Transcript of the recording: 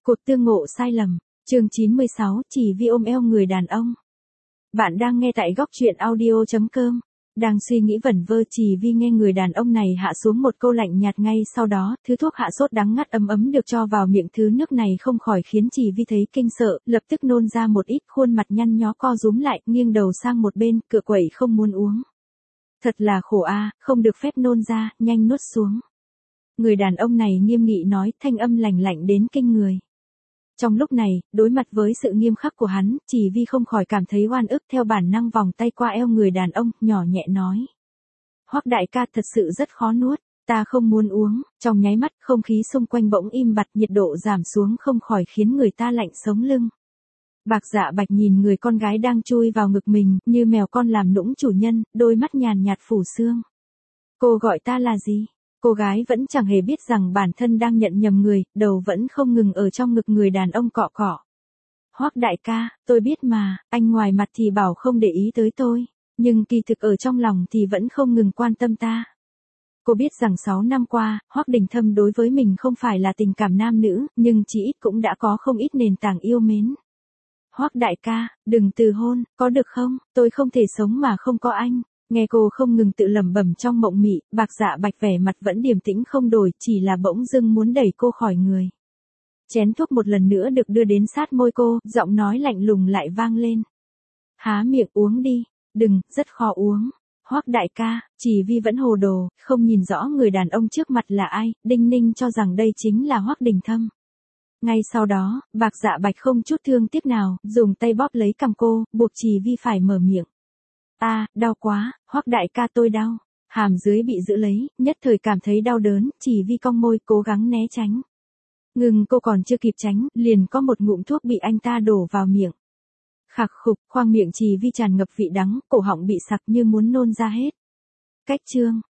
Cột tương ngộ sai lầm, chương 96, chỉ vì ôm eo người đàn ông. Bạn đang nghe tại góc truyện audio.com. Đang suy nghĩ vẩn vơ chỉ vì nghe người đàn ông này hạ xuống một câu lạnh nhạt ngay sau đó, thứ thuốc hạ sốt đắng ngắt ấm ấm được cho vào miệng thứ nước này không khỏi khiến chỉ vi thấy kinh sợ, lập tức nôn ra một ít, khuôn mặt nhăn nhó co rúm lại, nghiêng đầu sang một bên, cựa quậy không muốn uống. Thật là khổ a, không được phép nôn ra, nhanh nuốt xuống. Người đàn ông này nghiêm nghị nói, thanh âm lạnh lạnh đến kinh người. Trong lúc này, đối mặt với sự nghiêm khắc của hắn, chỉ vi không khỏi cảm thấy oan ức, theo bản năng vòng tay qua eo người đàn ông, nhỏ nhẹ nói. Hoắc đại ca thật sự rất khó nuốt, ta không muốn uống. Trong nháy mắt, không khí xung quanh bỗng im bặt, nhiệt độ giảm xuống không khỏi khiến người ta lạnh sống lưng. Bạc Dạ Bạch nhìn người con gái đang chui vào ngực mình, như mèo con làm nũng chủ nhân, đôi mắt nhàn nhạt phủ sương. Cô gọi ta là gì? Cô gái vẫn chẳng hề biết rằng bản thân đang nhận nhầm người, đầu vẫn không ngừng ở trong ngực người đàn ông cọ cọ. Hoắc đại ca, tôi biết mà, anh ngoài mặt thì bảo không để ý tới tôi, nhưng kỳ thực ở trong lòng thì vẫn không ngừng quan tâm ta. Cô biết rằng 6 năm qua, Hoắc Đình Thâm đối với mình không phải là tình cảm nam nữ, nhưng chỉ ít cũng đã có không ít nền tảng yêu mến. Hoắc đại ca, đừng từ hôn, có được không? Tôi không thể sống mà không có anh. Nghe cô không ngừng tự lẩm bẩm trong mộng mị, Bạc Dạ Bạch vẻ mặt vẫn điềm tĩnh không đổi, chỉ là bỗng dưng muốn đẩy cô khỏi người. Chén thuốc một lần nữa được đưa đến sát môi cô, giọng nói lạnh lùng lại vang lên. Há miệng uống đi, đừng, rất khó uống. Hoắc đại ca, chỉ vì vẫn hồ đồ, không nhìn rõ người đàn ông trước mặt là ai, đinh ninh cho rằng đây chính là Hoắc Đình Thâm. Ngay sau đó, Bạc Dạ Bạch không chút thương tiếc nào, dùng tay bóp lấy cằm cô, buộc Chỉ Vi phải mở miệng. Đau quá, Hoắc đại ca tôi đau. Hàm dưới bị giữ lấy, nhất thời cảm thấy đau đớn, Chỉ Vi cong môi cố gắng né tránh. Ngừng cô còn chưa kịp tránh, liền có một ngụm thuốc bị anh ta đổ vào miệng. Khạc khục, khoang miệng Chỉ Vi tràn ngập vị đắng, cổ họng bị sặc như muốn nôn ra hết. Cách chương,